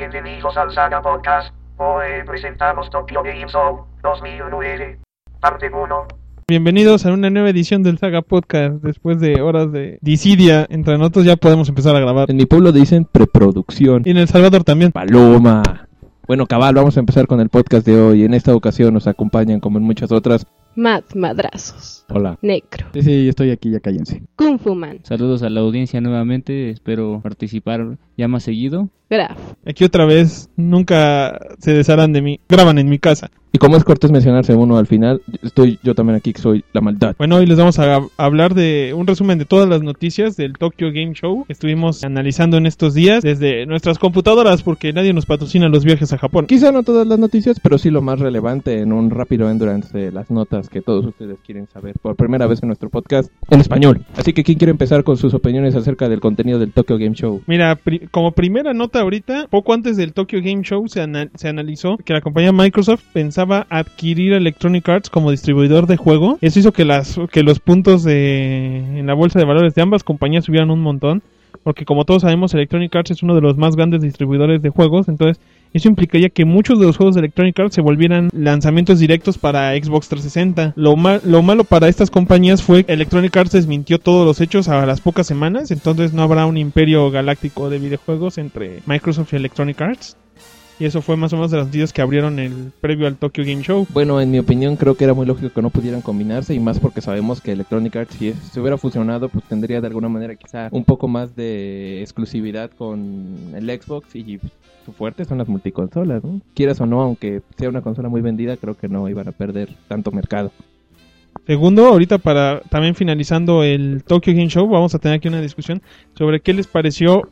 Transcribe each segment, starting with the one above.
Bienvenidos al Saga Podcast. Hoy presentamos Tokyo Game Show 2009, parte 1. Bienvenidos a una nueva edición del Saga Podcast. Después de horas de disidia entre nosotros ya podemos empezar a grabar. En mi pueblo dicen preproducción. Y en El Salvador también. Paloma. Bueno, cabal, vamos a empezar con el podcast de hoy. En esta ocasión nos acompañan, como en muchas otras, Madrazos. Hola. Necro. Sí, estoy aquí, ya cállense. Kung Fu Man. Saludos a la audiencia nuevamente, espero participar ya más seguido. Graf. Aquí otra vez, nunca se desharán de mí. Graban en mi casa. Y como es cortés mencionarse uno al final, estoy yo también aquí, que soy la maldad. Bueno, hoy les vamos a hablar de un resumen de todas las noticias del Tokyo Game Show que estuvimos analizando en estos días desde nuestras computadoras porque nadie nos patrocina los viajes a Japón. Quizá no todas las noticias, pero sí lo más relevante en un rápido endurance de las notas que todos ustedes quieren saber por primera vez en nuestro podcast en español. Así que, ¿quién quiere empezar con sus opiniones acerca del contenido del Tokyo Game Show? Mira, como primera nota ahorita, poco antes del Tokyo Game Show se analizó que la compañía Microsoft pensaba adquirir Electronic Arts como distribuidor de juego. Eso hizo que los puntos en la bolsa de valores de ambas compañías subieran un montón, porque como todos sabemos, Electronic Arts es uno de los más grandes distribuidores de juegos. Entonces eso implicaría que muchos de los juegos de Electronic Arts se volvieran lanzamientos directos para Xbox 360. Lo malo para estas compañías fue que Electronic Arts desmintió todos los hechos a las pocas semanas, entonces no habrá un imperio galáctico de videojuegos entre Microsoft y Electronic Arts. Y eso fue más o menos de los noticias que abrieron el previo al Tokyo Game Show. Bueno, en mi opinión creo que era muy lógico que no pudieran combinarse, y más porque sabemos que Electronic Arts, si se hubiera fusionado, pues tendría de alguna manera quizá un poco más de exclusividad con el Xbox, y su fuerte son las multiconsolas, ¿no? Quieras o no, aunque sea una consola muy vendida, creo que no iban a perder tanto mercado. Segundo, ahorita para también finalizando el Tokyo Game Show, vamos a tener aquí una discusión sobre qué les pareció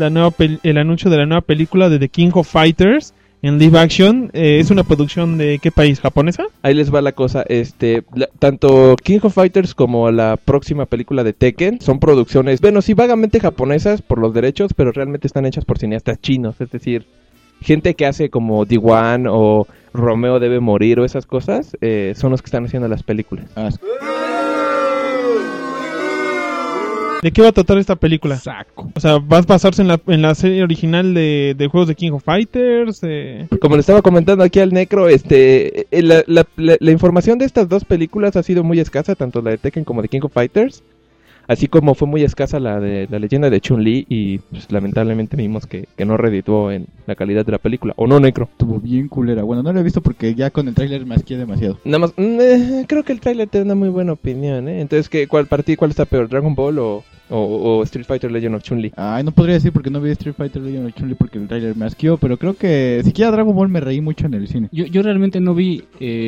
el anuncio de la nueva película de The King of Fighters en live action. ¿Es una producción de qué país? ¿Japonesa? Ahí les va la cosa, tanto King of Fighters como la próxima película de Tekken son producciones, bueno, sí, vagamente japonesas por los derechos, pero realmente están hechas por cineastas chinos, es decir, gente que hace como D1 o Romeo debe morir o esas cosas, son los que están haciendo las películas. ¿De qué va a tratar esta película? Saco. O sea, ¿va a basarse en la serie original de juegos de King of Fighters? Como le estaba comentando aquí al Necro, la información de estas dos películas ha sido muy escasa, tanto la de Tekken como de King of Fighters. Así como fue muy escasa la de la leyenda de Chun-Li, y pues, lamentablemente vimos que no redituó en la calidad de la película. ¿O no, Necro? Estuvo bien culera. Bueno, no la he visto porque ya con el tráiler me asqué demasiado. Nada más, creo que el tráiler te da una muy buena opinión, ¿eh? Entonces, ¿cuál está peor, Dragon Ball o Street Fighter Legend of Chun-Li? Ay, no podría decir porque no vi Street Fighter Legend of Chun-Li porque el tráiler me asqueó, pero creo que siquiera Dragon Ball me reí mucho en el cine. Yo realmente no vi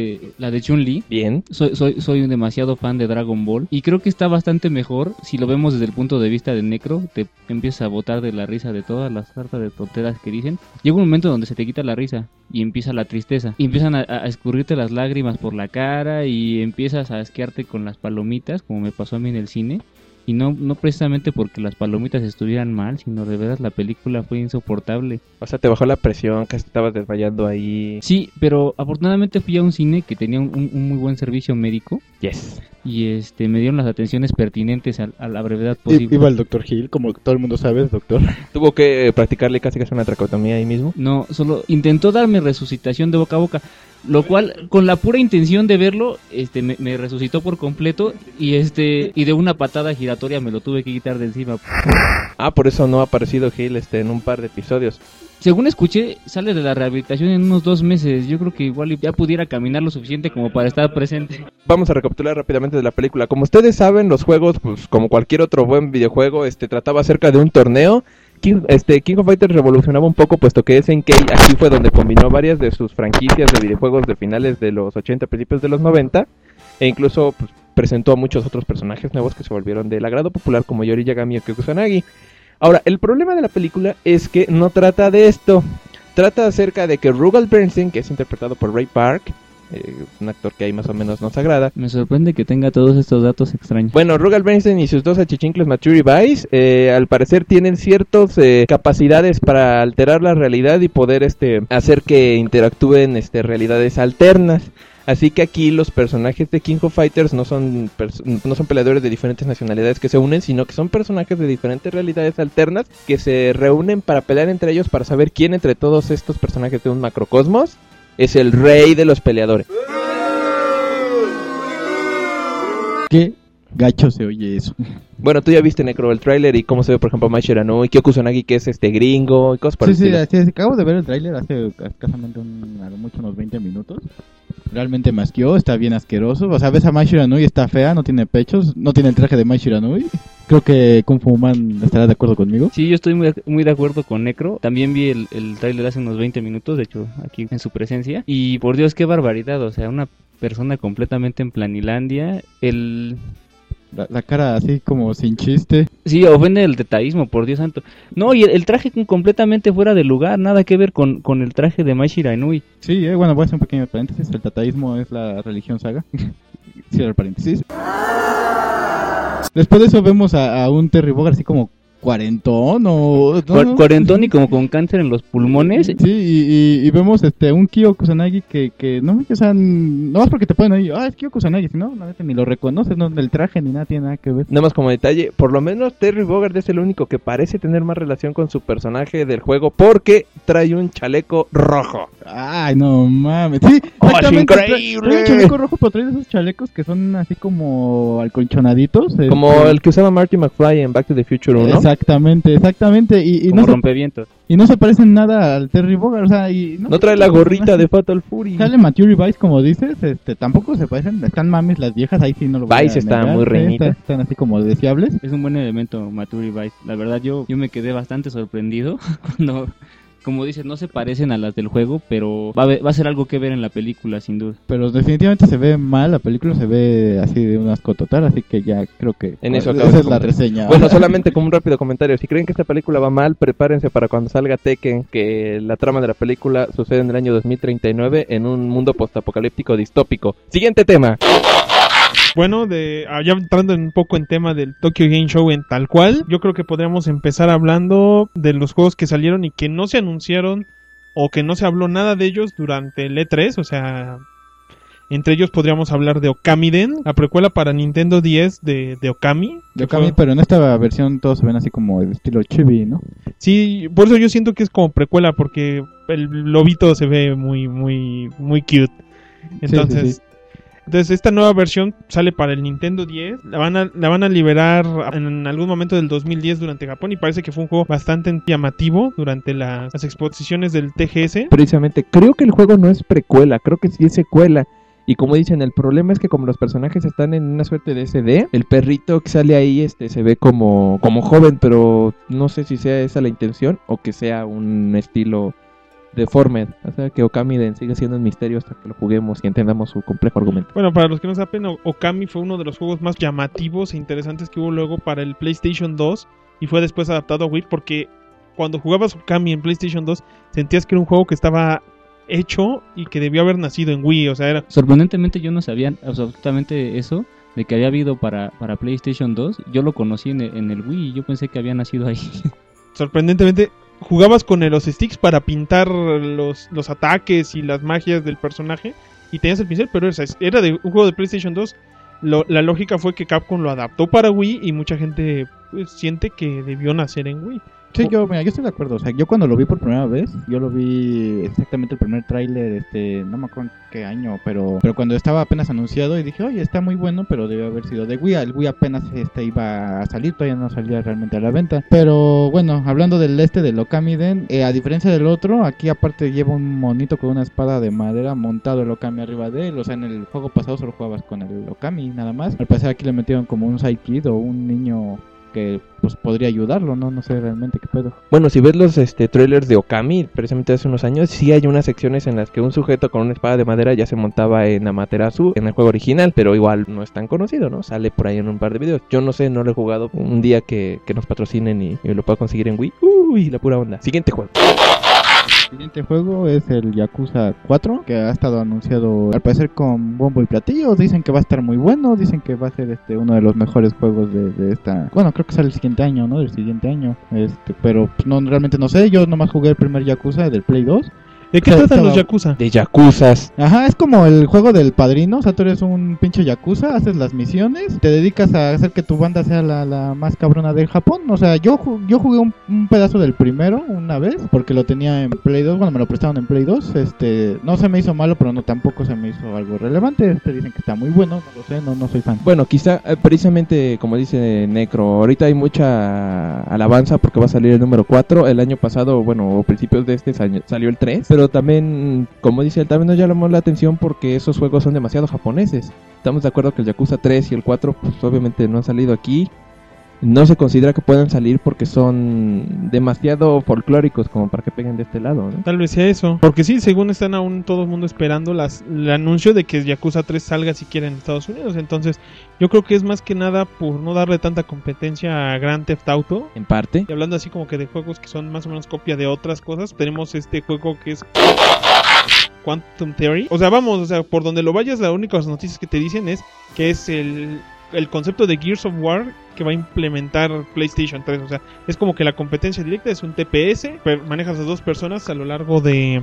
la de Chun-Li. Bien. Soy un demasiado fan de Dragon Ball y creo que está bastante mejor si lo vemos desde el punto de vista de Necro. Te empiezas a botar de la risa de todas las sartas de tonteras que dicen. Llega un momento donde se te quita la risa y empieza la tristeza. Y empiezan a escurrirte las lágrimas por la cara y empiezas a asquearte con las palomitas, como me pasó a mí en el cine. Y no precisamente porque las palomitas estuvieran mal, sino de verdad la película fue insoportable. O sea, te bajó la presión, casi estabas desmayando ahí. Sí, pero afortunadamente fui a un cine que tenía un muy buen servicio médico. Yes. Y me dieron las atenciones pertinentes a la brevedad posible. Iba el Dr. Hill, como todo el mundo sabe, es doctor. ¿Tuvo que practicarle casi una tracotomía ahí mismo? No, solo intentó darme resucitación de boca a boca, lo cual, con la pura intención de verlo, me resucitó por completo y de una patada giratoria me lo tuve que quitar de encima. Ah, por eso no ha aparecido Hill en un par de episodios. Según escuché, sale de la rehabilitación en unos 2 meses. Yo creo que igual ya pudiera caminar lo suficiente como para estar presente. Vamos a recapitular rápidamente de la película. Como ustedes saben, los juegos, pues como cualquier otro buen videojuego, trataba acerca de un torneo. King of Fighters revolucionaba un poco, puesto que SNK aquí fue donde combinó varias de sus franquicias de videojuegos de finales de los 80, principios de los 90, e incluso pues, presentó a muchos otros personajes nuevos que se volvieron del agrado popular, como Yori Yagami o Kyo Kusanagi. Ahora, el problema de la película es que no trata de esto. Trata acerca de que Rugal Bernstein, que es interpretado por Ray Park, un actor que ahí más o menos nos agrada. Me sorprende que tenga todos estos datos extraños. Bueno, Rugal Bernstein y sus dos achichincles Mature y Vice, al parecer tienen ciertas capacidades para alterar la realidad y poder hacer que interactúen realidades alternas. Así que aquí los personajes de King of Fighters no son peleadores de diferentes nacionalidades que se unen, sino que son personajes de diferentes realidades alternas que se reúnen para pelear entre ellos para saber quién entre todos estos personajes de un macrocosmos es el rey de los peleadores. ¿Qué gacho se oye eso? Bueno, tú ya viste, Necro, el tráiler y cómo se ve, por ejemplo, Mai Shiranui y Kyo Kusanagi, que es gringo y cosas por el estilo. Sí, acabo de ver el tráiler hace escasamente a lo mucho unos 20 minutos. Realmente me asqueó, está bien asqueroso. O sea, ves a Mai Shiranui, está fea, no tiene pechos, no tiene el traje de Mai Shiranui. Creo que Kung Fu Man estará de acuerdo conmigo. Sí, yo estoy muy de acuerdo con Necro. También vi el tráiler hace unos 20 minutos, de hecho, aquí en su presencia. Y por Dios, qué barbaridad, o sea, una persona completamente en Planilandia. La cara así como sin chiste. Sí, ofende el detallismo, por Dios santo. No, y el traje completamente fuera de lugar, nada que ver con el traje de Mai Shiranui. Sí, bueno, voy a hacer un pequeño paréntesis. El tataísmo es la religión saga. Cierra el paréntesis. Después de eso vemos a un Terry Bogard así como cuarentón o... ¿no? Cuarentón y como con cáncer en los pulmones. Sí, y vemos un Kyo Kusanagi que no, o sea, no más porque te ponen ahí, es Kyo Kusanagi, si no, la neta ni lo reconoces, no, el traje ni nada tiene nada que ver. Nada más como detalle, por lo menos Terry Bogard es el único que parece tener más relación con su personaje del juego porque trae un chaleco rojo. Ay, no mames. Sí, exactamente. ¡Increíble! Trae un chaleco rojo, pero trae esos chalecos que son así como alcolchonaditos. Como el que usaba Marty McFly en Back to the Future 1. Exactamente. Y Como no rompevientos. Y no se parecen nada al Terry Bogard, o sea, y no trae la gorrita de Fatal Fury. Sale Matthew Vice, como dices, tampoco se parecen, están mames las viejas, ahí sí no lo voy Vice a está negar, muy reinita. están así como deseables. Es un buen elemento, Maturi Vice. La verdad, yo me quedé bastante sorprendido cuando, como dices, no se parecen a las del juego, pero va a ser algo que ver en la película, sin duda. Pero definitivamente se ve mal, la película se ve así de un asco total, así que ya creo que en eso esa es la reseña. Bueno, solamente como un rápido comentario, si creen que esta película va mal, prepárense para cuando salga Tekken, que la trama de la película sucede en el año 2039 en un mundo postapocalíptico distópico. Siguiente tema. Bueno, ya entrando un poco en tema del Tokyo Game Show en tal cual, yo creo que podríamos empezar hablando de los juegos que salieron y que no se anunciaron o que no se habló nada de ellos durante el E3, o sea, entre ellos podríamos hablar de Okamiden, la precuela para Nintendo 10 de Okami. De Okami, pero en esta versión todos se ven así como de estilo chibi, ¿no? Sí, por eso yo siento que es como precuela, porque el lobito se ve muy, muy, muy cute. Entonces... Sí. Entonces esta nueva versión sale para el Nintendo 10, la van a liberar en algún momento del 2010 durante Japón y parece que fue un juego bastante llamativo durante las exposiciones del TGS. Precisamente, creo que el juego no es precuela, creo que sí es secuela. Y como dicen, el problema es que como los personajes están en una suerte de SD, el perrito que sale ahí se ve como joven, pero no sé si sea esa la intención o que sea un estilo deformed, o sea que Okamiden sigue siendo un misterio hasta que lo juguemos y entendamos su complejo argumento. Bueno, para los que no saben, Okami fue uno de los juegos más llamativos e interesantes que hubo luego para el PlayStation 2 y fue después adaptado a Wii, porque cuando jugabas Okami en PlayStation 2 sentías que era un juego que estaba hecho y que debió haber nacido en Wii, o sea, era... Sorprendentemente yo no sabía absolutamente eso, de que había habido para PlayStation 2, yo lo conocí en el Wii y yo pensé que había nacido ahí. Sorprendentemente jugabas con los sticks para pintar los ataques y las magias del personaje y tenías el pincel, pero era de un juego de PlayStation 2. La lógica fue que Capcom lo adaptó para Wii y mucha gente siente que debió nacer en Wii. Sí, yo estoy de acuerdo, o sea, yo cuando lo vi por primera vez, yo lo vi exactamente el primer tráiler, no me acuerdo en qué año, pero cuando estaba apenas anunciado y dije, oye, está muy bueno, pero debe haber sido de Wii, el Wii apenas iba a salir, todavía no salía realmente a la venta, pero bueno, hablando del del Okamiden, a diferencia del otro, aquí aparte lleva un monito con una espada de madera montado el Okami arriba de él, o sea, en el juego pasado solo jugabas con el Okami nada más, al parecer aquí le metieron como un sidekick o un niño que pues podría ayudarlo, no sé realmente qué pedo. Bueno, si ves los trailers de Okami, precisamente hace unos años, sí hay unas secciones en las que un sujeto con una espada de madera ya se montaba en Amaterasu, en el juego original, pero igual no es tan conocido, ¿no? Sale por ahí en un par de videos. Yo no sé, no lo he jugado. Un día que nos patrocinen y lo pueda conseguir en Wii. Uy, la pura onda. Siguiente juego. El siguiente juego es el Yakuza 4, que ha estado anunciado al parecer con bombo y platillo. Dicen que va a estar muy bueno, dicen que va a ser uno de los mejores juegos de esta... Bueno, creo que sale el siguiente año, ¿no? Del siguiente año. Pero pues, no, realmente no sé, yo nomás jugué el primer Yakuza del Play 2. ¿De qué tratan los Yakuza? De yakuzas. Ajá, es como el juego del Padrino. O sea, tú eres un pinche yakuza, haces las misiones, te dedicas a hacer que tu banda sea la más cabrona del Japón. O sea, yo jugué un pedazo del primero una vez, porque lo tenía en Play 2. Bueno, me lo prestaron en Play 2. No se me hizo malo, pero no tampoco se me hizo algo relevante. Dicen que está muy bueno, no lo sé, no soy fan. Bueno, quizá precisamente como dice Necro, ahorita hay mucha alabanza porque va a salir el número 4. El año pasado, bueno, a principios de este año salió el 3, pero también, como dice él, también nos llamó la atención porque esos juegos son demasiado japoneses. Estamos de acuerdo que el Yakuza 3 y el 4 pues obviamente no han salido aquí. No se considera que puedan salir porque son demasiado folclóricos como para que peguen de este lado, ¿no? Tal vez sea eso. Porque sí, según están aún todo el mundo esperando el anuncio de que Yakuza 3 salga siquiera en Estados Unidos. Entonces, yo creo que es más que nada por no darle tanta competencia a Grand Theft Auto. En parte. Y hablando así como que de juegos que son más o menos copia de otras cosas, tenemos este juego que es Quantum Theory. O sea, por donde lo vayas, las únicas noticias que te dicen es que es el concepto de Gears of War que va a implementar PlayStation 3. O sea, es como que la competencia directa es un TPS, manejas a dos personas a lo largo de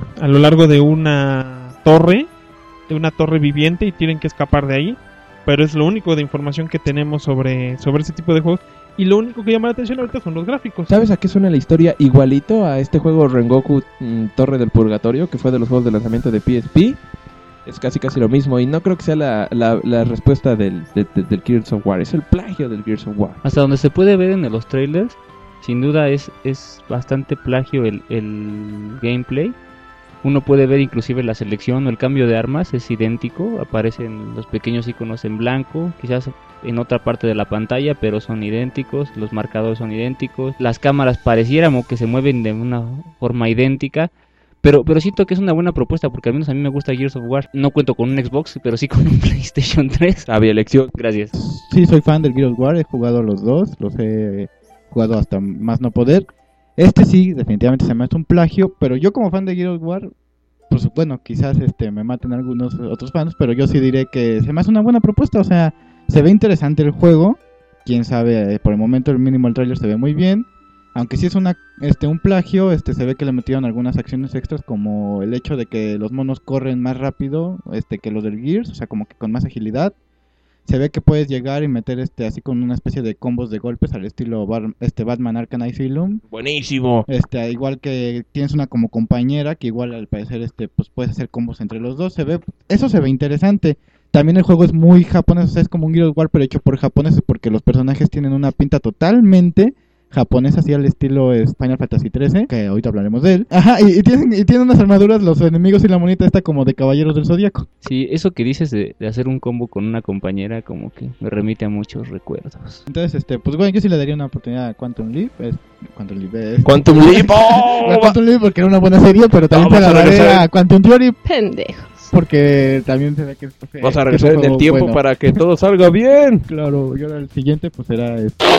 una torre viviente y tienen que escapar de ahí. Pero es lo único de información que tenemos sobre ese tipo de juegos. Y lo único que llama la atención ahorita son los gráficos. ¿Sabes a qué suena la historia? Igualito a este juego Rengoku Torre del Purgatorio, que fue de los juegos de lanzamiento de PSP. Es casi lo mismo, y no creo que sea la respuesta del Gears of War. Es el plagio del Gears of War. Hasta donde se puede ver en los trailers, sin duda es bastante plagio el gameplay. Uno puede ver inclusive la selección o el cambio de armas, es idéntico. Aparecen los pequeños iconos en blanco, quizás en otra parte de la pantalla, pero son idénticos. Los marcadores son idénticos. Las cámaras pareciéramos que se mueven de una forma idéntica. Pero siento que es una buena propuesta, porque al menos a mí me gusta Gears of War. No cuento con un Xbox, pero sí con un PlayStation 3. Sabia elección. Gracias. Sí, soy fan del Gears of War, he jugado los dos, los he jugado hasta más no poder. Sí, definitivamente se me hace un plagio, pero yo como fan de Gears of War, pues bueno, quizás me maten algunos otros fans, pero yo sí diré que se me hace una buena propuesta. O sea, se ve interesante el juego, quién sabe, por el momento el mínimo el trailer se ve muy bien. Aunque sí es un plagio, se ve que le metieron algunas acciones extras, como el hecho de que los monos corren más rápido que los del Gears, o sea, como que con más agilidad. Se ve que puedes llegar y meter así con una especie de combos de golpes al estilo Batman Arkham Asylum. Buenísimo. Igual que tienes una como compañera que igual al parecer pues puedes hacer combos entre los dos. Eso se ve interesante. También el juego es muy japonés, o sea, es como un Gears of War pero hecho por japoneses, porque los personajes tienen una pinta totalmente japonés, así al estilo Final Fantasy XIII, que ahorita hablaremos de él. Ajá, y tienen unas armaduras, los enemigos y la monita está como de Caballeros del Zodíaco. Sí, eso que dices de hacer un combo con una compañera como que me remite a muchos recuerdos. Entonces, pues bueno, yo sí le daría una oportunidad a Quantum Leap. ¡Quantum Leap! A Quantum Leap porque era una buena serie, pero también te la daré a Quantum Theory. Pendejos. Porque también se ve que vas a regresar en el tiempo bueno, para que todo salga bien. Claro, y ahora el siguiente pues será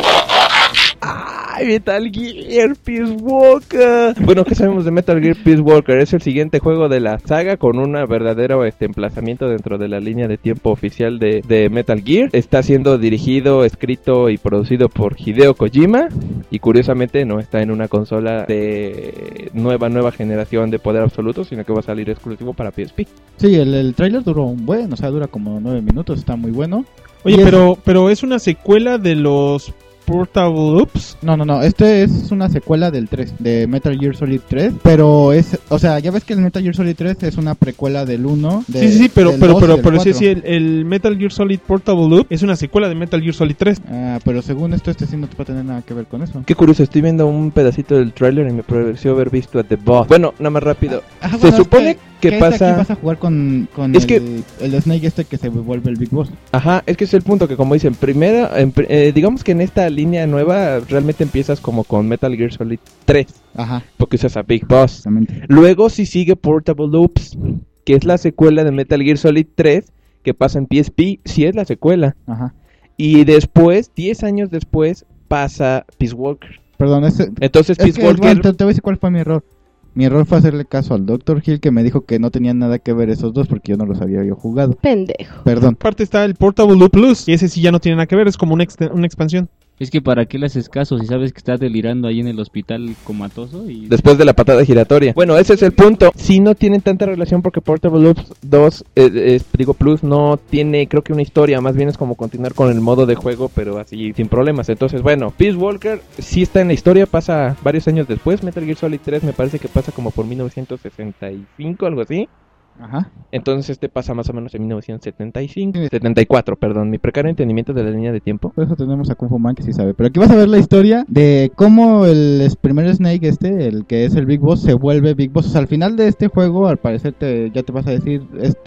¡Ay, Metal Gear Peace Walker! Bueno, ¿qué sabemos de Metal Gear Peace Walker? Es el siguiente juego de la saga con un verdadero emplazamiento dentro de la línea de tiempo oficial de Metal Gear. Está siendo dirigido, escrito y producido por Hideo Kojima. Y curiosamente no está en una consola de nueva generación de poder absoluto, sino que va a salir exclusivo para PSP. Sí, el trailer duró o sea, dura como 9 minutos, está muy bueno. Oye, pero es una secuela de los Portable Oops. No, es una secuela del 3, de Metal Gear Solid 3, pero o sea, ya ves que el Metal Gear Solid 3 es una precuela del 1. Sí, pero sí, el Metal Gear Solid Portable Loop es una secuela de Metal Gear Solid 3. Ah, pero según esto, sí no va a tener nada que ver con eso. Qué curioso, estoy viendo un pedacito del trailer y me pareció haber visto a The Boss. Bueno, nada más rápido. Se supone que pasa... Aquí vas a jugar con el Snake que se vuelve el Big Boss. Ajá, es que es el punto que como dicen, primero, digamos que en esta línea nueva realmente empiezas como con Metal Gear Solid 3. Ajá. Porque usas a Big Boss. Luego sí sigue Portable Loops, que es la secuela de Metal Gear Solid 3, que pasa en PSP, sí es la secuela. Ajá. Y después, 10 años después, pasa Peace Walker. Perdón, entonces Peace Walker... Te voy a decir cuál fue mi error. Mi error fue hacerle caso al Dr. Hill, que me dijo que no tenían nada que ver esos dos porque yo no los había jugado. Pendejo. Perdón. Aparte está el Portable Loop Plus, y ese sí ya no tiene nada que ver, es como una expansión. Es que para qué le haces caso si sabes que está delirando ahí en el hospital comatoso y... Después de la patada giratoria. Bueno, ese es el punto. Si no tienen tanta relación porque Portable Ops 2, Plus no tiene, creo que una historia, más bien es como continuar con el modo de juego, pero así sin problemas. Entonces, bueno, Peace Walker sí está en la historia, pasa varios años después. Metal Gear Solid 3 me parece que pasa como por 1965, algo así. Ajá. Entonces este pasa más o menos en 1974, perdón, mi precario entendimiento de la línea de tiempo. Por eso tenemos a Kung Fu Man que sí sabe. Pero aquí vas a ver la historia de cómo el primer Snake el que es el Big Boss, se vuelve Big Boss. O sea, al final de este juego, al parecer ya te vas a decir,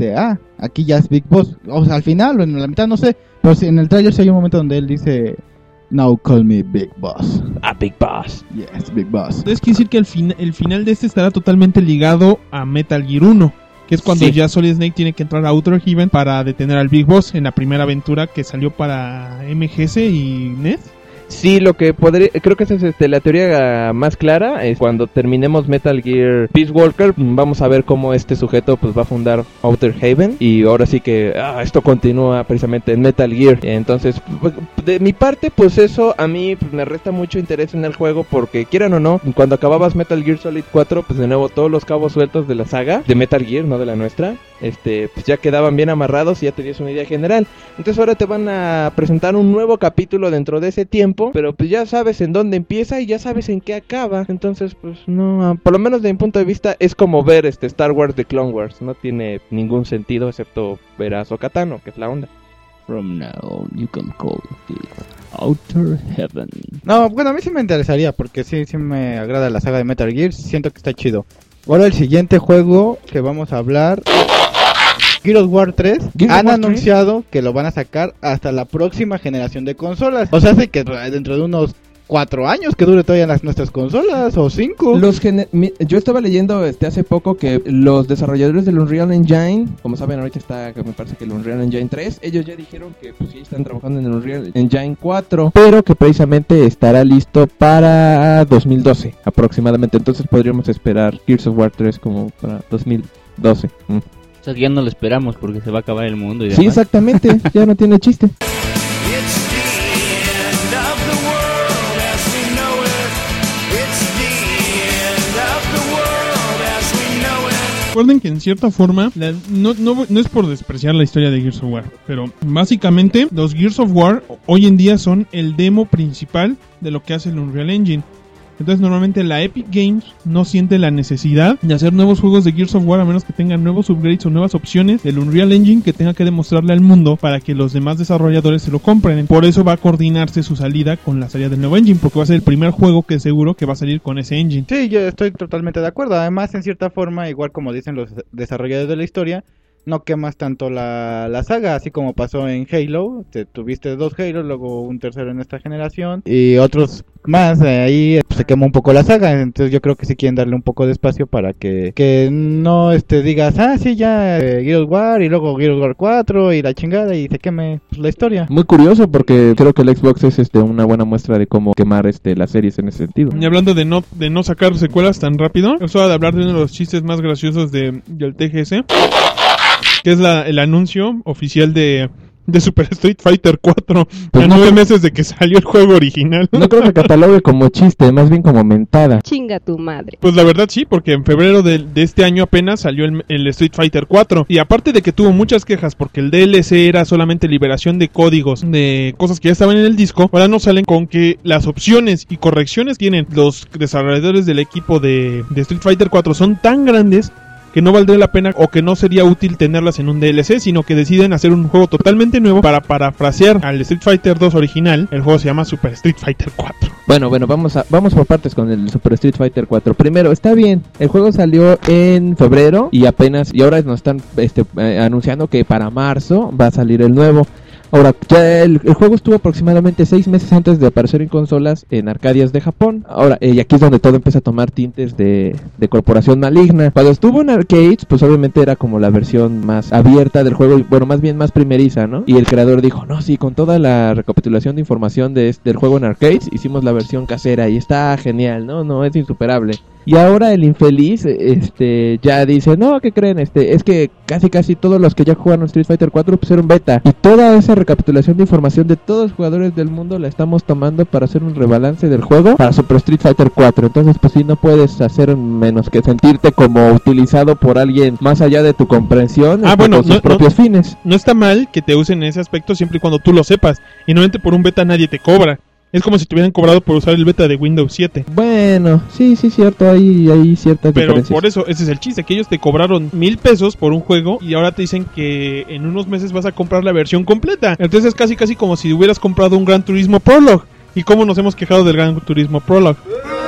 aquí ya es Big Boss. O sea, al final o en la mitad, no sé. Pero sí, en el trailer sí hay un momento donde él dice... Now call me Big Boss. Big Boss. Yes, Big Boss. Entonces quiere decir que el final de este estará totalmente ligado a Metal Gear 1. Que es cuando ya Solid Snake tiene que entrar a Outer Heaven para detener al Big Boss en la primera aventura que salió para MGS y NES. Sí, creo que esa es la teoría más clara, es cuando terminemos Metal Gear Peace Walker, vamos a ver cómo este sujeto pues va a fundar Outer Haven, y ahora sí que esto continúa precisamente en Metal Gear. Entonces, de mi parte, pues eso a mí pues, me resta mucho interés en el juego, porque quieran o no, cuando acababas Metal Gear Solid 4, pues de nuevo todos los cabos sueltos de la saga de Metal Gear, no de la nuestra, pues ya quedaban bien amarrados y ya tenías una idea general. Entonces ahora te van a presentar un nuevo capítulo dentro de ese tiempo, pero pues ya sabes en dónde empieza y ya sabes en qué acaba. Entonces pues no, por lo menos de mi punto de vista es como ver Star Wars de Clone Wars. No tiene ningún sentido excepto ver a Ahsoka Tano, que es la onda. From now you can call this Outer Heaven. No, bueno, a mí sí me interesaría porque sí me agrada la saga de Metal Gear. Siento que está chido. Ahora el siguiente juego que vamos a hablar... Gears of War 3 han anunciado que lo van a sacar hasta la próxima generación de consolas. O sea, hace que dentro de unos 4 años que dure todavía nuestras consolas, o 5. Yo estaba leyendo hace poco que los desarrolladores del Unreal Engine, como saben ahorita está, me parece que el Unreal Engine 3, ellos ya dijeron que pues sí están trabajando en el Unreal Engine 4, pero que precisamente estará listo para 2012 aproximadamente. Entonces podríamos esperar Gears of War 3 como para 2012. O sea que ya no lo esperamos porque se va a acabar el mundo y demás. Sí, exactamente, ya no tiene chiste. Recuerden que en cierta forma, no es por despreciar la historia de Gears of War, pero básicamente los Gears of War hoy en día son el demo principal de lo que hace el Unreal Engine. Entonces normalmente la Epic Games no siente la necesidad de hacer nuevos juegos de Gears of War a menos que tengan nuevos upgrades o nuevas opciones del Unreal Engine que tenga que demostrarle al mundo para que los demás desarrolladores se lo compren. Por eso va a coordinarse su salida con la salida del nuevo engine, porque va a ser el primer juego que seguro que va a salir con ese engine. Sí, yo estoy totalmente de acuerdo. Además, en cierta forma, igual como dicen los desarrolladores de la historia, no quemas tanto la saga, así como pasó en Halo. Tuviste 2 Halo, luego un tercero en esta generación y otros más. Ahí se quemó un poco la saga. Entonces yo creo que sí quieren darle un poco de espacio para que no digas, sí, ya Gears of War y luego Gears of War 4 y la chingada y se queme la historia. Muy curioso porque creo que el Xbox es una buena muestra de cómo quemar las series en ese sentido. Y hablando de no sacar secuelas tan rápido, es hora de hablar de uno de los chistes más graciosos del TGS, que es el anuncio oficial de Super Street Fighter 4 pues a 9 meses de que salió el juego original. No creo que catalogue como chiste, más bien como mentada. Chinga tu madre. Pues la verdad sí, porque en febrero de este año apenas salió el Street Fighter 4. Y aparte de que tuvo muchas quejas porque el DLC era solamente liberación de códigos, de cosas que ya estaban en el disco, ahora nos salen con que las opciones y correcciones que tienen los desarrolladores del equipo de Street Fighter 4 son tan grandes que no valdría la pena o que no sería útil tenerlas en un DLC, sino que deciden hacer un juego totalmente nuevo para parafrasear al Street Fighter 2 original. El juego se llama Super Street Fighter 4. Bueno, vamos por partes con el Super Street Fighter 4. Primero, está bien, el juego salió en febrero y ahora nos están anunciando que para marzo va a salir el nuevo. Ahora, ya el juego estuvo aproximadamente 6 meses antes de aparecer en consolas en Arcadias de Japón. Ahora, y aquí es donde todo empieza a tomar tintes de corporación maligna. Cuando estuvo en arcades, pues obviamente era como la versión más abierta del juego, bueno, más bien más primeriza, ¿no? Y el creador dijo, no, sí, con toda la recapitulación de información del juego en arcades, hicimos la versión casera y está genial, ¿no? No, es insuperable. Y ahora el infeliz ya dice, no, ¿qué creen? Es que casi todos los que ya jugaron Street Fighter 4 pusieron beta. Y toda esa recapitulación de información de todos los jugadores del mundo la estamos tomando para hacer un rebalance del juego para Super Street Fighter 4. Entonces, pues sí, no puedes hacer menos que sentirte como utilizado por alguien más allá de tu comprensión bueno, con sus propios fines. No está mal que te usen en ese aspecto siempre y cuando tú lo sepas. Y normalmente por un beta nadie te cobra. Es como si te hubieran cobrado por usar el beta de Windows 7. Bueno, sí, cierto, hay ciertas Pero diferencias. por eso, ese es el chiste, que ellos te cobraron 1,000 pesos por un juego y ahora te dicen que en unos meses vas a comprar la versión completa. Entonces es casi como si hubieras comprado un Gran Turismo Prologue. ¿Y cómo nos hemos quejado del Gran Turismo Prologue?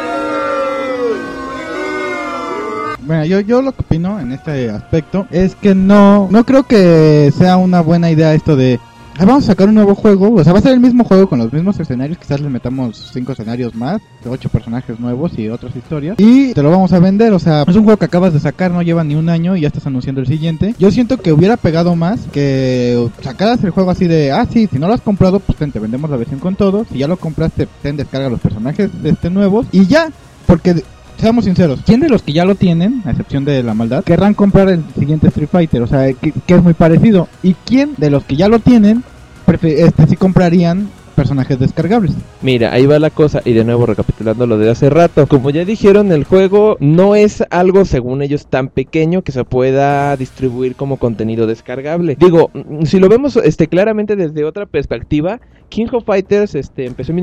Bueno, yo lo que opino en este aspecto es que no creo que sea una buena idea esto de vamos a sacar un nuevo juego, o sea, va a ser el mismo juego con los mismos escenarios, quizás le metamos 5 escenarios más, 8 personajes nuevos y otras historias, y te lo vamos a vender, o sea, es un juego que acabas de sacar, no lleva ni un año y ya estás anunciando el siguiente. Yo siento que hubiera pegado más que sacaras el juego así de, sí, si no lo has comprado, pues te vendemos la versión con todo, si ya lo compraste, descarga los personajes nuevos y ya, porque... Seamos sinceros, ¿quién de los que ya lo tienen, a excepción de la maldad, querrán comprar el siguiente Street Fighter? O sea, que es muy parecido. ¿Y quién de los que ya lo tienen, sí comprarían personajes descargables? Mira, ahí va la cosa, y de nuevo recapitulando lo de hace rato, como ya dijeron, el juego no es algo, según ellos, tan pequeño que se pueda distribuir como contenido descargable. Digo, si lo vemos claramente desde otra perspectiva, King of Fighters empezó en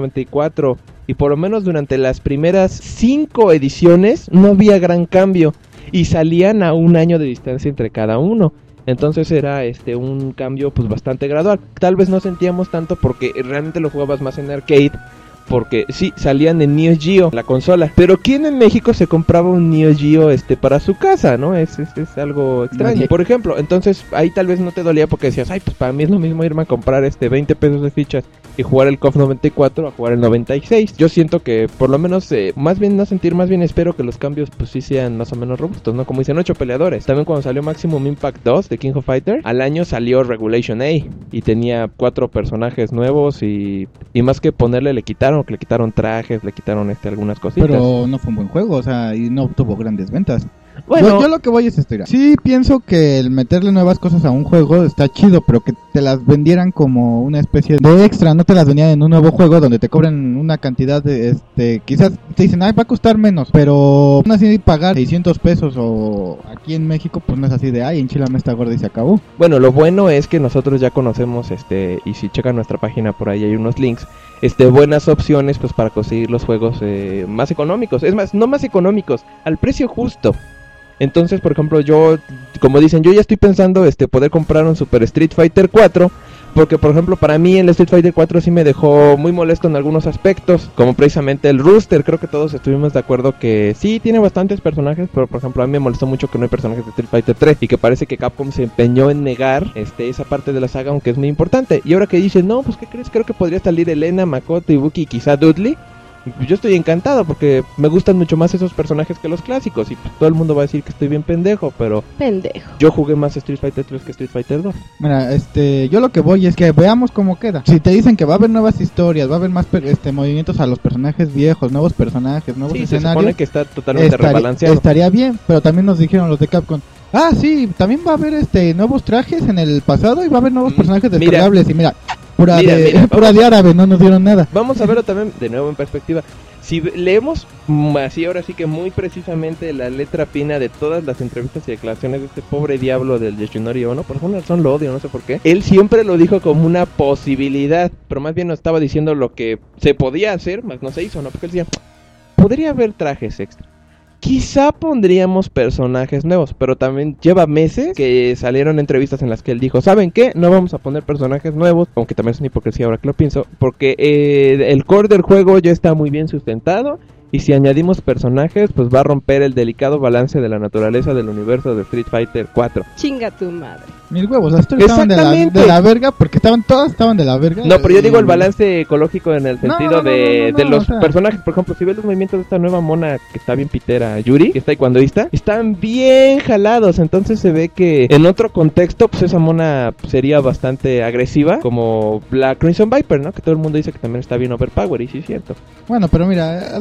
1994 y por lo menos durante las primeras 5 ediciones no había gran cambio y salían a un año de distancia entre cada uno. Entonces era un cambio pues bastante gradual. Tal vez no sentíamos tanto porque realmente lo jugabas más en arcade, porque sí, salían en Neo Geo, la consola. Pero ¿quién en México se compraba un Neo Geo para su casa, no? Es algo extraño. Por ejemplo, entonces ahí tal vez no te dolía porque decías, pues para mí es lo mismo irme a comprar 20 pesos de fichas y jugar el KOF 94 a jugar el 96. Yo siento que por lo menos, más bien espero que los cambios pues sí sean más o menos robustos, ¿no? Como dicen, 8 peleadores. También cuando salió Maximum Impact 2 de King of Fighter, al año salió Regulation A y tenía 4 personajes nuevos y más que ponerle le quitaron trajes, le quitaron algunas cositas. Pero no fue un buen juego, o sea, y no tuvo grandes ventas. Bueno, yo lo que voy es esto, sí pienso que el meterle nuevas cosas a un juego está chido, pero que te las vendieran como una especie de extra, no te las vendían en un nuevo juego donde te cobren una cantidad de, quizás te dicen, va a costar menos, pero aún así pagar 600 pesos o aquí en México pues no es así de, enchilame esta gorda y se acabó. Bueno, lo bueno es que nosotros ya conocemos, y si checan nuestra página por ahí hay unos links, buenas opciones pues para conseguir los juegos más económicos, es más, no más económicos, al precio justo. Entonces, por ejemplo, yo, como dicen, yo ya estoy pensando poder comprar un Super Street Fighter 4, porque por ejemplo, para mí el Street Fighter 4 sí me dejó muy molesto en algunos aspectos, como precisamente el roster. Creo que todos estuvimos de acuerdo que sí tiene bastantes personajes, pero por ejemplo a mí me molestó mucho que no hay personajes de Street Fighter 3 y que parece que Capcom se empeñó en negar esa parte de la saga, aunque es muy importante. Y ahora que dicen, no, pues ¿qué crees? Creo que podría salir Elena, Makoto, Ibuki y quizá Dudley. Yo estoy encantado porque me gustan mucho más esos personajes que los clásicos. Y pues, todo el mundo va a decir que estoy bien pendejo, pero yo jugué más Street Fighter 3 que Street Fighter 2. Mira, yo lo que voy es que veamos cómo queda. Si te dicen que va a haber nuevas historias, va a haber más movimientos a los personajes viejos, nuevos personajes, nuevos escenarios, se supone que está totalmente rebalanceado. Estaría bien, pero también nos dijeron los de Capcom, sí, también va a haber nuevos trajes en el pasado y va a haber nuevos personajes descargables. Y mira, pura de árabe, no nos dieron nada. Vamos a verlo también de nuevo en perspectiva. Si leemos así ahora sí que muy precisamente la letra fina de todas las entrevistas y declaraciones de este pobre diablo del Yoshinori Ono, por alguna razón lo odio, no sé por qué. Él siempre lo dijo como una posibilidad, pero más bien no estaba diciendo lo que se podía hacer, más no se hizo, ¿no? Porque él decía, podría haber trajes extra. Quizá pondríamos personajes nuevos, pero también lleva meses que salieron entrevistas en las que él dijo, ¿saben qué? No vamos a poner personajes nuevos, aunque también es una hipocresía ahora que lo pienso, porque el core del juego ya está muy bien sustentado, y si añadimos personajes, pues va a romper el delicado balance de la naturaleza del universo de Street Fighter 4. Chinga tu madre. Mil huevos, las historias estaban de la verga, porque todas estaban de la verga. No, pero yo digo el balance ecológico en el sentido de los personajes. Por ejemplo, si ves los movimientos de esta nueva mona que está bien pitera, Yuri, que está taekwondoísta, están bien jalados. Entonces se ve que en otro contexto, pues esa mona sería bastante agresiva, como la Crimson Viper, ¿no? Que todo el mundo dice que también está bien overpower, y sí es cierto. Bueno, pero mira,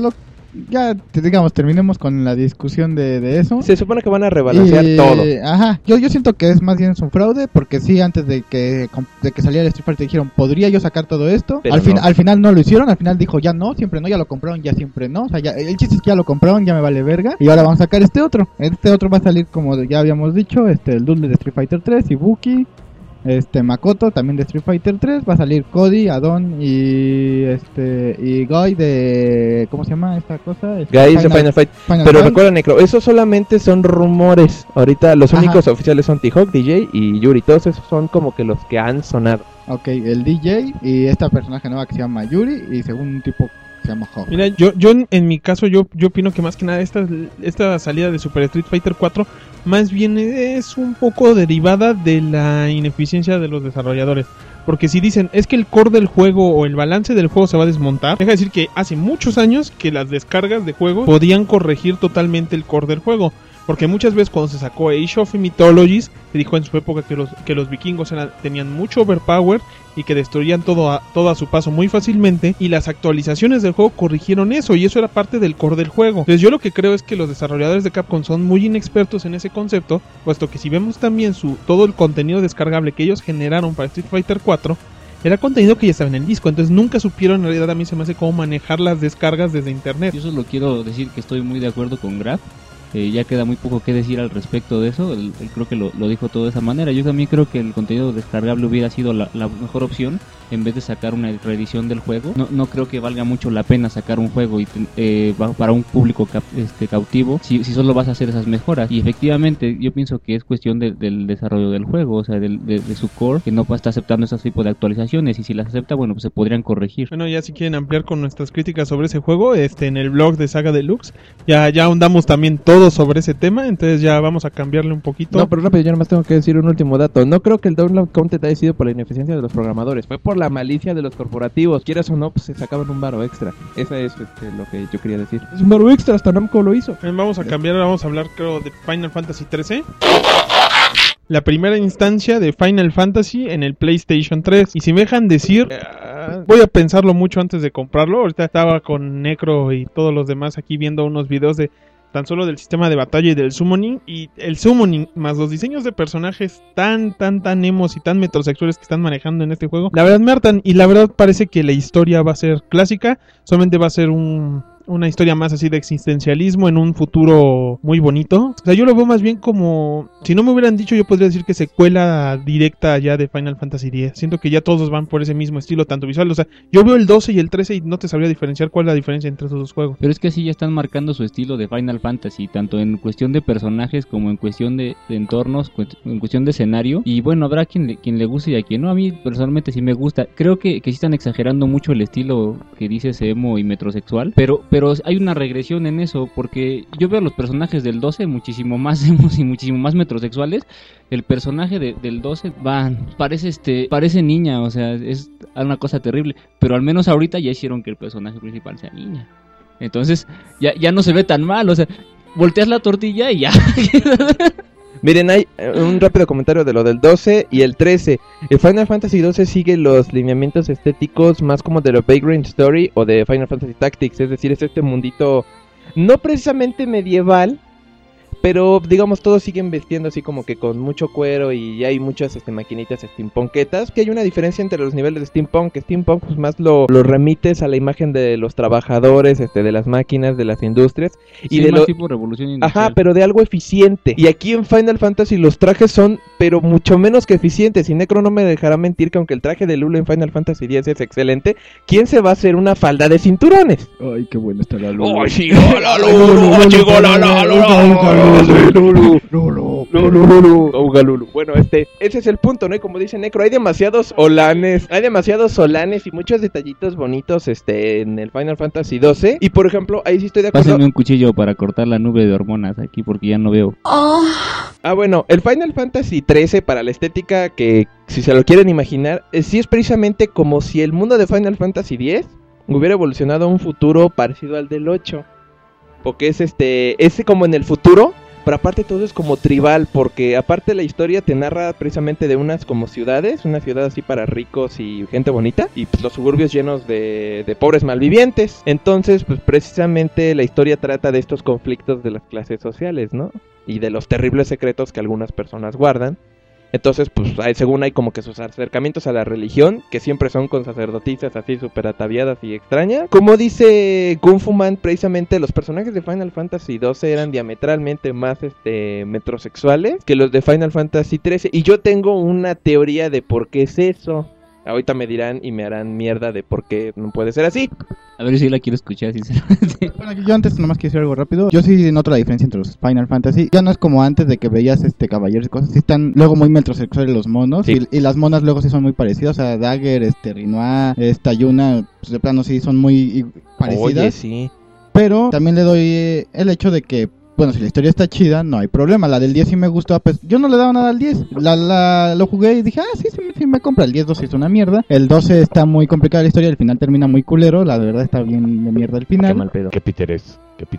ya, digamos, terminemos con la discusión de eso. Se supone que van a rebalancear todo. Ajá, yo siento que es más bien un fraude, porque sí, antes de que saliera el Street Fighter dijeron, podría yo sacar todo esto. Pero Al final no lo hicieron, al final dijo, ya no, siempre no, ya lo compraron, ya siempre no. O sea, ya, el chiste es que ya lo compraron, ya me vale verga. Y ahora vamos a sacar este otro. Este otro va a salir, como ya habíamos dicho, el Dudley de Street Fighter 3, Ibuki, Makoto también de Street Fighter 3, va a salir Cody, Adon y Guy de, ¿cómo se llama esta cosa? Guy de Final Fight. Pero recuerda, Necro, esos solamente son rumores. Ahorita los únicos oficiales son T-Hawk, DJ y Yuri. Todos esos son como que los que han sonado. Ok, el DJ y esta personaje nueva que se llama Yuri y según un tipo que se llama Hawk. Mira, yo en mi caso yo opino que más que nada esta salida de Super Street Fighter 4 más bien es un poco derivada de la ineficiencia de los desarrolladores. Porque si dicen, es que el core del juego o el balance del juego se va a desmontar, deja de decir que hace muchos años que las descargas de juegos podían corregir totalmente el core del juego. Porque muchas veces cuando se sacó Age of Mythologies, se dijo en su época que los vikingos tenían mucho overpower y que destruían todo a su paso muy fácilmente, y las actualizaciones del juego corrigieron eso, y eso era parte del core del juego. Entonces yo lo que creo es que los desarrolladores de Capcom son muy inexpertos en ese concepto, puesto que si vemos también todo el contenido descargable que ellos generaron para Street Fighter 4, era contenido que ya estaba en el disco, entonces nunca supieron, en realidad a mí se me hace cómo manejar las descargas desde internet. Yo solo quiero decir que estoy muy de acuerdo con Graf. Ya queda muy poco que decir al respecto de eso. Él creo que lo dijo todo de esa manera. Yo también creo que el contenido descargable hubiera sido la mejor opción en vez de sacar una reedición del juego. No creo que valga mucho la pena sacar un juego para un público cautivo si solo vas a hacer esas mejoras. Y efectivamente yo pienso que es cuestión del desarrollo del juego, o sea, de su core, que no está aceptando ese tipo de actualizaciones, y si las acepta, bueno, pues se podrían corregir. Bueno, ya si quieren ampliar con nuestras críticas sobre ese juego, en el blog de Saga Deluxe ya ahondamos también todo sobre ese tema, entonces ya vamos a cambiarle un poquito. No, pero rápido, yo nomás tengo que decir un último dato. No creo que el download content haya sido por la ineficiencia de los programadores, fue por la malicia de los corporativos. Quieras o no, pues se sacaban un varo extra. Eso es lo que yo quería decir. Es un varo extra, hasta Namco lo hizo. Vamos a cambiar, vamos a hablar creo de Final Fantasy 13. La primera instancia de Final Fantasy en el PlayStation 3. Y si me dejan decir, voy a pensarlo mucho antes de comprarlo. Ahorita estaba con Necro y todos los demás aquí viendo unos videos de tan solo del sistema de batalla y del summoning. Y el summoning más los diseños de personajes tan emos y tan metrosexuales que están manejando en este juego, la verdad me hartan. Y la verdad parece que la historia va a ser clásica. Solamente va a ser una historia más así de existencialismo en un futuro muy bonito. O sea, yo lo veo más bien como, si no me hubieran dicho, yo podría decir que secuela directa ya de Final Fantasy X. Siento que ya todos van por ese mismo estilo, tanto visual. O sea, yo veo el 12 y el 13 y no te sabría diferenciar cuál es la diferencia entre esos dos juegos. Pero es que así ya están marcando su estilo de Final Fantasy, tanto en cuestión de personajes como en cuestión de entornos, en cuestión de escenario. Y bueno, habrá quien le guste y a quien no. A mí personalmente sí me gusta. Creo que sí están exagerando mucho el estilo que dices emo y metrosexual, pero hay una regresión en eso, porque yo veo a los personajes del 12 muchísimo más emos y muchísimo más metrosexuales. El personaje del 12 parece niña, o sea, es una cosa terrible, pero al menos ahorita ya hicieron que el personaje principal sea niña. Entonces, ya no se ve tan mal, o sea, volteas la tortilla y ya. Miren, hay un rápido comentario de lo del 12 y el 13. El Final Fantasy 12 sigue los lineamientos estéticos más como de lo Vagrant Story o de Final Fantasy Tactics. Es decir, es este mundito no precisamente medieval, pero digamos todos siguen vestiendo así como que con mucho cuero y hay muchas maquinitas steampunketas. Que hay una diferencia entre los niveles de steampunk. Que steampunk pues más lo remites a la imagen de los trabajadores, de las máquinas, de las industrias, sí, y de más tipo revolución industrial. Ajá, pero de algo eficiente. Y aquí en Final Fantasy los trajes son pero mucho menos que eficientes. Y Necro no me dejará mentir que aunque el traje de Lulu en Final Fantasy X es excelente, ¿quién se va a hacer una falda de cinturones? Ay, qué buena está la Lulu. ¡Ay, sí, la Lulu! ¡Llegó la Lulu! Bueno, ese es el punto, ¿no? Y como dice Necro, hay demasiados solanes y muchos detallitos bonitos en el Final Fantasy 12. Y por ejemplo, ahí sí estoy de acuerdo. Pásenme un cuchillo para cortar la nube de hormonas aquí porque ya no veo. Bueno, el Final Fantasy 13 para la estética que, si se lo quieren imaginar, sí es precisamente como si el mundo de Final Fantasy X hubiera evolucionado a un futuro parecido al del 8. Porque es como en el futuro, pero aparte todo es como tribal, porque aparte la historia te narra precisamente de unas como ciudades, una ciudad así para ricos y gente bonita, y pues los suburbios llenos de pobres malvivientes. Entonces, pues precisamente la historia trata de estos conflictos de las clases sociales, ¿no? Y de los terribles secretos que algunas personas guardan. Entonces, pues, según hay como que sus acercamientos a la religión, que siempre son con sacerdotisas así súper ataviadas y extrañas. Como dice Kung Fu Man, precisamente los personajes de Final Fantasy XII eran diametralmente más metrosexuales que los de Final Fantasy XIII. Y yo tengo una teoría de por qué es eso. Ahorita me dirán y me harán mierda de por qué no puede ser así. A ver si la quiero escuchar, sinceramente. Bueno, yo antes nomás quiero decir algo rápido. Yo sí noto la diferencia entre los Final Fantasy. Ya no es como antes de que veías caballeros y cosas. Sí están luego muy metrosexuales los monos. Sí. Y las monas luego sí son muy parecidas. O sea, Dagger, Rinoa, Yuna, pues de plano sí son muy parecidas. Oye, sí. Pero también le doy el hecho de que, bueno, si la historia está chida, no hay problema. La del 10 sí me gustó, pues yo no le daba nada al 10. Lo jugué y dije, sí me compra. El 10 12 es una mierda. El 12 está muy complicada la historia, el final termina muy culero. La verdad está bien de mierda el final. Qué mal pedo. Qué Peter es.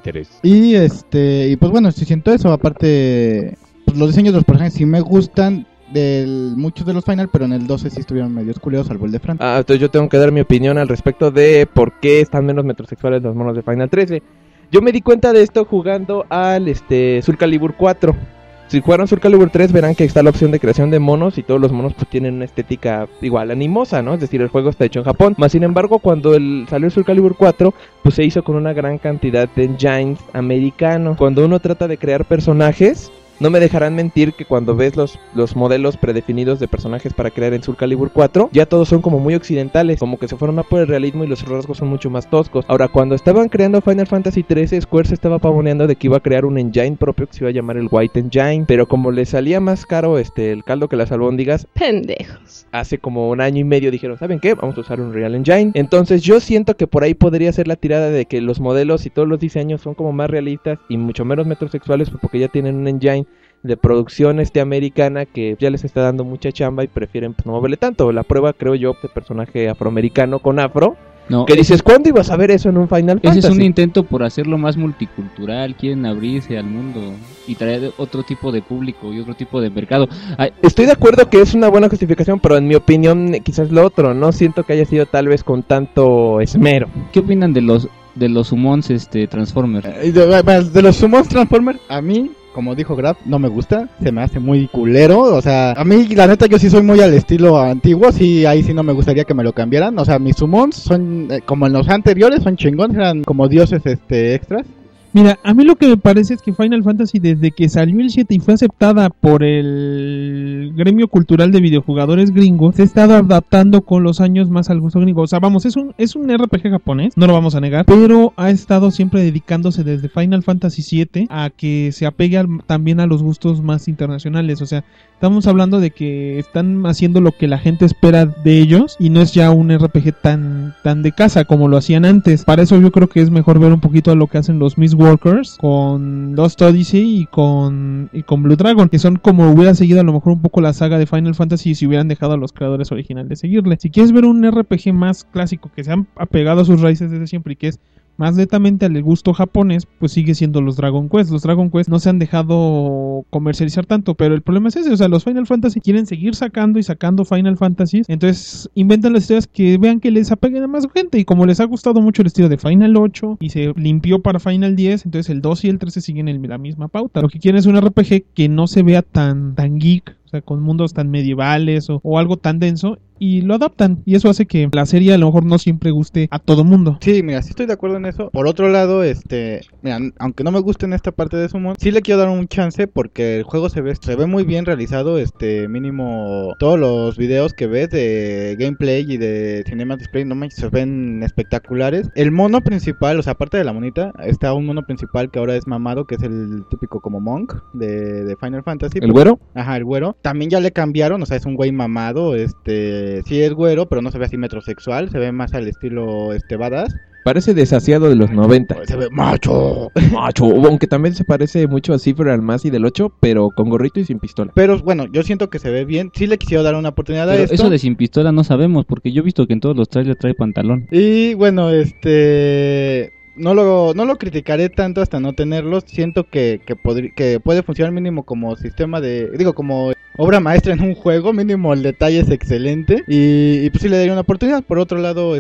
Y y pues bueno, si siento eso, aparte, pues los diseños de los personajes sí me gustan. Muchos de los Final, pero en el 12 sí estuvieron medio culeros, salvo el de Fran. Entonces yo tengo que dar mi opinión al respecto de por qué están menos metrosexuales los monos de Final 13. Yo me di cuenta de esto jugando al Soul Calibur 4. Si jugaron Soul Calibur 3 verán que está la opción de creación de monos y todos los monos pues tienen una estética igual animosa, ¿no? Es decir, el juego está hecho en Japón. Más sin embargo, cuando salió el Soul Calibur 4, pues se hizo con una gran cantidad de engines americanos. Cuando uno trata de crear personajes, no me dejarán mentir que cuando ves los modelos predefinidos de personajes para crear en Soul Calibur 4, ya todos son como muy occidentales, como que se fueron a por el realismo y los rasgos son mucho más toscos. Ahora, cuando estaban creando Final Fantasy 13, Square se estaba pavoneando de que iba a crear un engine propio que se iba a llamar el White Engine, pero como le salía más caro el caldo que las albóndigas, Pendejos. hace como un año y medio dijeron, ¿saben qué? Vamos a usar un Real Engine. Entonces yo siento que por ahí podría ser la tirada de que los modelos y todos los diseños son como más realistas y mucho menos metrosexuales, porque ya tienen un engine de producción americana que ya les está dando mucha chamba y prefieren pues no moverle tanto. La prueba, creo yo, de personaje afroamericano con afro. No, Que dices, ¿cuándo ibas a ver eso en un Final Fantasy? ese es un intento por hacerlo más multicultural. Quieren abrirse al mundo y traer otro tipo de público y otro tipo de mercado. Ay, Estoy de acuerdo que es una buena justificación, pero en mi opinión quizás lo otro. No siento que haya sido tal vez con tanto esmero. ¿qué opinan de los summons Transformers? De los Summons Transformers, a mí, como dijo Graf, no me gusta, se me hace muy culero. O sea, a mí la neta yo sí soy muy al estilo antiguo, sí, ahí sí no me gustaría que me lo cambiaran. O sea, mis summons son como en los anteriores, son chingones, eran como dioses extras. Mira, a mí lo que me parece es que Final Fantasy, desde que salió el 7 y fue aceptada por el gremio cultural de videojugadores gringos, se ha estado adaptando con los años más al gusto gringo. O sea, vamos, es un RPG japonés, no lo vamos a negar, pero ha estado siempre dedicándose desde Final Fantasy 7 a que se apegue también a los gustos más internacionales. O sea, estamos hablando de que están haciendo lo que la gente espera de ellos y no es ya un RPG tan de casa como lo hacían antes. Para eso yo creo que es mejor ver un poquito a lo que hacen los Miss Workers con Lost Odyssey y con Blue Dragon, que son como hubiera seguido a lo mejor un poco la saga de Final Fantasy si hubieran dejado a los creadores originales seguirle. Si quieres ver un RPG más clásico que se han apegado a sus raíces desde siempre y que es más netamente al gusto japonés, pues sigue siendo los Dragon Quest. Los Dragon Quest no se han dejado comercializar tanto, pero el problema es ese, o sea, los Final Fantasy quieren seguir sacando y sacando Final Fantasies, entonces inventan las historias que vean que les apeguen a más gente, y como les ha gustado mucho el estilo de Final 8 y se limpió para Final 10, entonces el 2 y el 13 siguen la misma pauta. Lo que quieren es un RPG que no se vea tan geek, o sea, con mundos tan medievales o algo tan denso, y lo adaptan, y eso hace que la serie a lo mejor no siempre guste a todo mundo. Sí, mira, sí estoy de acuerdo en eso. Por otro lado, mira, aunque no me guste en esta parte de Summon, sí le quiero dar un chance porque el juego se ve muy bien realizado, mínimo todos los videos que ves de gameplay y de cinema display, no manches, se ven espectaculares. El mono principal, o sea, aparte de la monita, está un mono principal que ahora es mamado, que es el típico como monk de Final Fantasy. ¿El güero? Ajá, el güero. También ya le cambiaron, o sea, es un güey mamado, sí es güero, pero no se ve así metrosexual, se ve más al estilo badass. Parece desasiado de los 90. Se ve macho. Macho, aunque también se parece mucho a Cipher Almasi del 8, pero con gorrito y sin pistola. Pero bueno, yo siento que se ve bien. Sí le quisiera dar una oportunidad a Pero esto. eso de sin pistola no sabemos, porque yo he visto que en todos los trailers trae pantalón. Y bueno, no lo criticaré tanto hasta no tenerlos. Siento que puede funcionar mínimo como sistema como obra maestra en un juego. Mínimo el detalle es excelente. Y pues sí le daría una oportunidad. Por otro lado,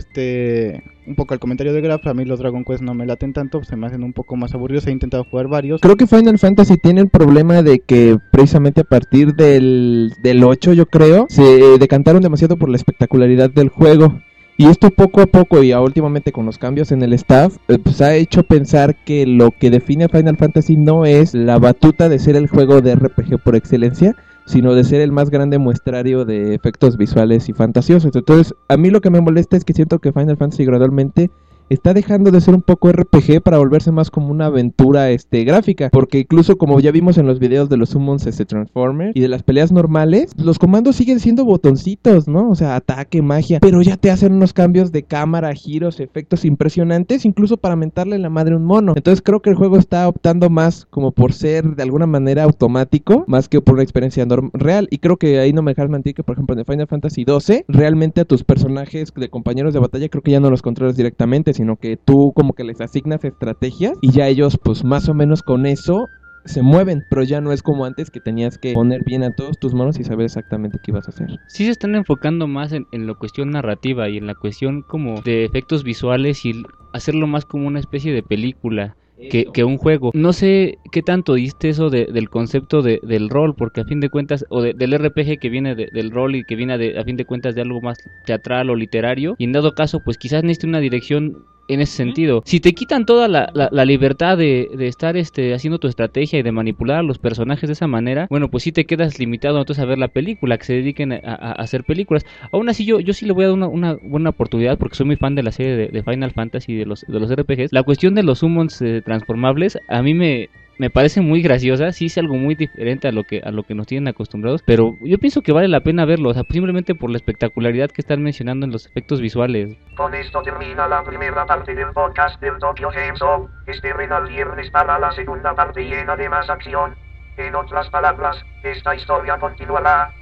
un poco al comentario de Graf, a mí los Dragon Quest no me laten tanto, se me hacen un poco más aburridos, he intentado jugar varios. Creo que Final Fantasy tiene el problema de que precisamente a partir del 8, yo creo, se decantaron demasiado por la espectacularidad del juego. Y esto poco a poco y últimamente con los cambios en el staff, pues ha hecho pensar que lo que define a Final Fantasy no es la batuta de ser el juego de RPG por excelencia, sino de ser el más grande muestrario de efectos visuales y fantasiosos. Entonces, a mí lo que me molesta es que siento que Final Fantasy gradualmente está dejando de ser un poco RPG para volverse más como una aventura gráfica, porque incluso como ya vimos en los videos de los summons Transformers y de las peleas normales, los comandos siguen siendo botoncitos, ¿no? O sea, ataque, magia, pero ya te hacen unos cambios de cámara, giros, efectos impresionantes, incluso para mentarle la madre a un mono. Entonces creo que el juego está optando más como por ser de alguna manera automático, más que por una experiencia real, y creo que ahí no me dejas mentir que por ejemplo en Final Fantasy XII, realmente a tus personajes de compañeros de batalla creo que ya no los controlas directamente, sino que tú como que les asignas estrategias y ya ellos pues más o menos con eso se mueven, pero ya no es como antes que tenías que poner bien a todos tus monos y saber exactamente qué ibas a hacer. Sí se están enfocando más en la cuestión narrativa y en la cuestión como de efectos visuales y hacerlo más como una especie de película que un juego. No sé qué tanto diste eso del concepto del rol, porque a fin de cuentas, o del RPG que viene del rol y que viene a fin de cuentas de algo más teatral o literario, y en dado caso pues quizás necesite una dirección en ese sentido. Si te quitan toda la libertad de estar haciendo tu estrategia y de manipular a los personajes de esa manera, bueno, pues sí te quedas limitado entonces a ver la película, que se dediquen a hacer películas. Aún así yo sí le voy a dar una buena oportunidad porque soy muy fan de la serie de Final Fantasy y de los RPGs. La cuestión de los summons transformables a mí me parece muy graciosa, sí es algo muy diferente a lo que nos tienen acostumbrados, pero yo pienso que vale la pena verlo, o sea, simplemente por la espectacularidad que están mencionando en los efectos visuales. Con esto termina la primera parte del podcast del Tokyo Game Show. Esperen al viernes para la segunda parte llena de más acción. En otras palabras, esta historia continuará.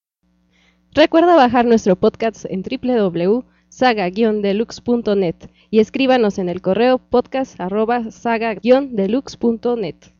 Recuerda bajar nuestro podcast en www.saga-deluxe.net y escríbanos en el correo podcast@saga-deluxe.net.